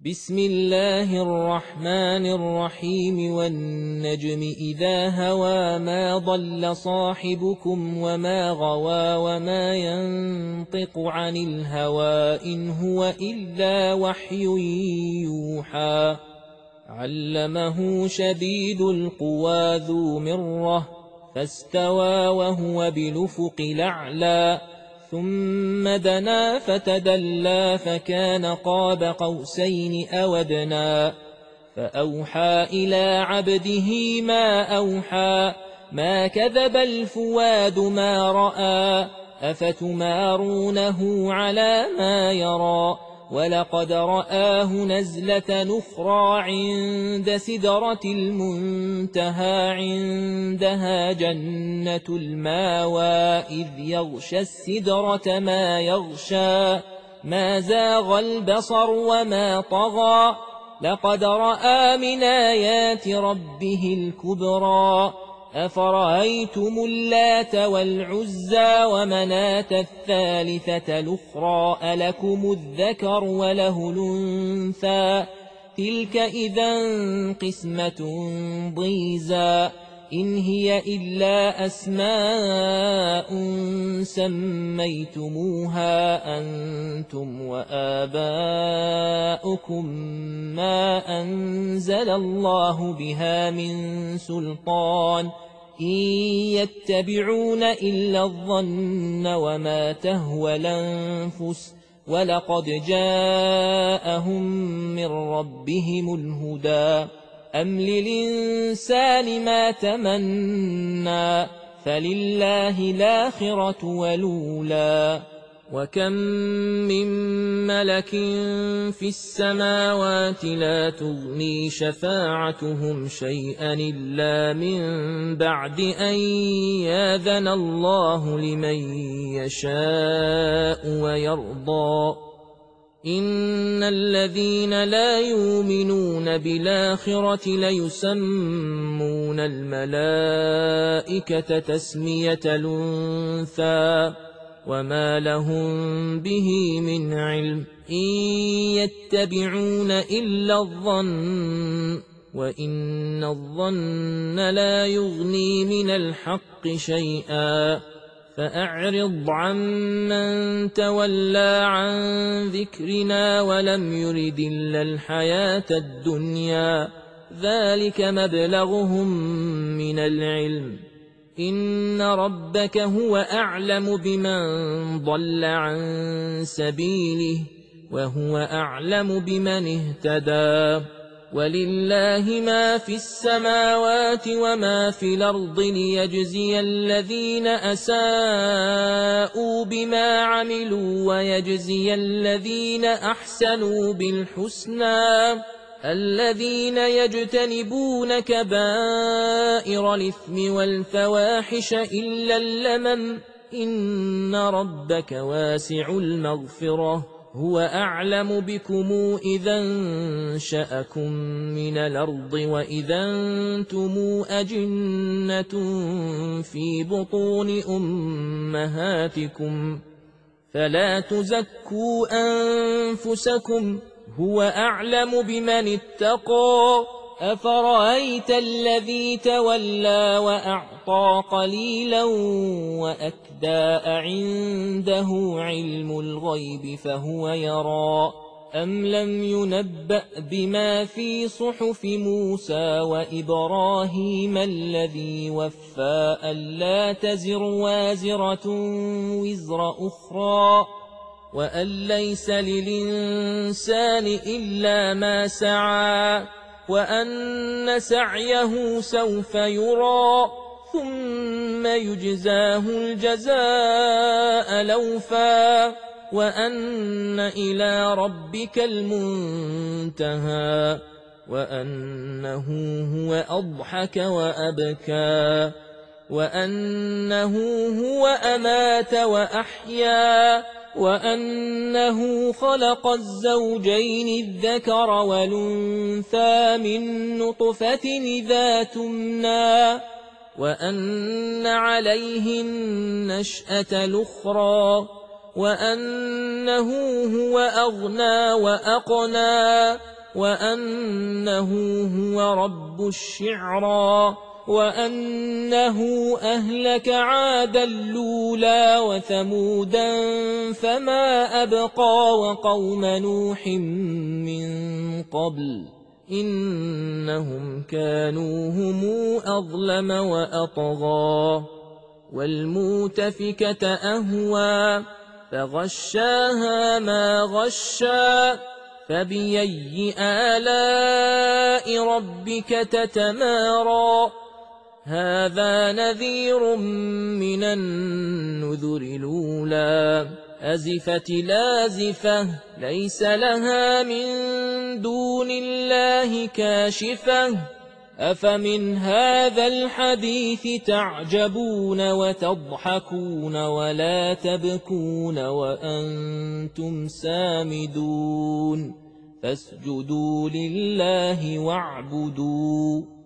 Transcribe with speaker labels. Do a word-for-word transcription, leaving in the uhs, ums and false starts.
Speaker 1: بسم الله الرحمن الرحيم والنجم إذا هوى ما ضل صاحبكم وما غوى وما ينطق عن الهوى إن هو إلا وحي يوحى علمه شديد القوى ذو مرة فاستوى وهو بالأفق الأعلى ثم دنا فتدلى فكان قاب قوسين أو أدنى فأوحى إلى عبده ما أوحى ما كذب الفؤاد ما رأى أفتمارونه على ما يرى ولقد رآه نزلة أخرى عند سدرة المنتهى عندها جنة الماوى إذ يغشى السدرة ما يغشى ما زاغ البصر وما طغى لقد رأى من آيات ربه الكبرى أفرأيتم اللات والعزى ومناة الثالثة الأخرى ألكم الذكر وله الأنثى تلك إذا قسمة ضيزى إن هي إلا أسماء سميتموها أنتم وآباؤكم ما أنزل الله بها من سلطان إن يتبعون إلا الظن وما تهوى الأنفس ولقد جاءهم من ربهم الهدى أم للإنسان ما تمنى فلله الآخرة والأولى وكم من ملك في السماوات لا تغني شفاعتهم شيئا إلا من بعد أن يأذن الله لمن يشاء ويرضى إن الذين لا يؤمنون بالآخرة ليسمون الملائكة تسمية الأنثى وما لهم به من علم إن يتبعون إلا الظن وإن الظن لا يغني من الحق شيئا فأعرض عمن تولى عن ذكرنا ولم يرد إلا الحياة الدنيا ذلك مبلغهم من العلم إن ربك هو أعلم بمن ضل عن سبيله وهو أعلم بمن اهتدى ولله ما في السماوات وما في الأرض ليجزي الذين أساءوا بما عملوا ويجزي الذين أحسنوا بالحسنى الذين يجتنبون كبائر الإثم والفواحش إلا اللمم إن ربك واسع المغفرة هو أعلم بكم إذا انشأكم من الأرض وإذا أنتم أجنة في بطون أمهاتكم فلا تزكوا أنفسكم هو أعلم بمن اتقى أفرأيت الذي تولى وأعطى قليلا وأكدى عنده علم الغيب فهو يرى أم لم ينبأ بما في صحف موسى وإبراهيم الذي وفى ألا تزر وازرة وزر أخرى وأن ليس للإنسان إلا ما سعى وأن سعيه سوف يرى ثم يجزاه الجزاء الأوفى وأن إلى ربك المنتهى وأنه هو أضحك وأبكى وأنه هو أمات وأحيا وأنه خلق الزوجين الذكر والأنثى من نطفة إذا تمنى وأن عليه النشأة الأخرى وأنه هو أغنى وأقنى وأنه هو رب الشعرى وأنه أهلك عادا الأولى وثمودا فما أبقى وقوم نوح من قبل إنهم كانوا هم أظلم وأطغى والمؤتفكة أهوى فغشاها ما غشى فبأي آلاء ربك تتمارى هذا نذير من النذر الأولى أزفت لازفة ليس لها من دون الله كاشفة أفمن هذا الحديث تعجبون وتضحكون ولا تبكون وأنتم سامدون فاسجدوا لله واعبدوا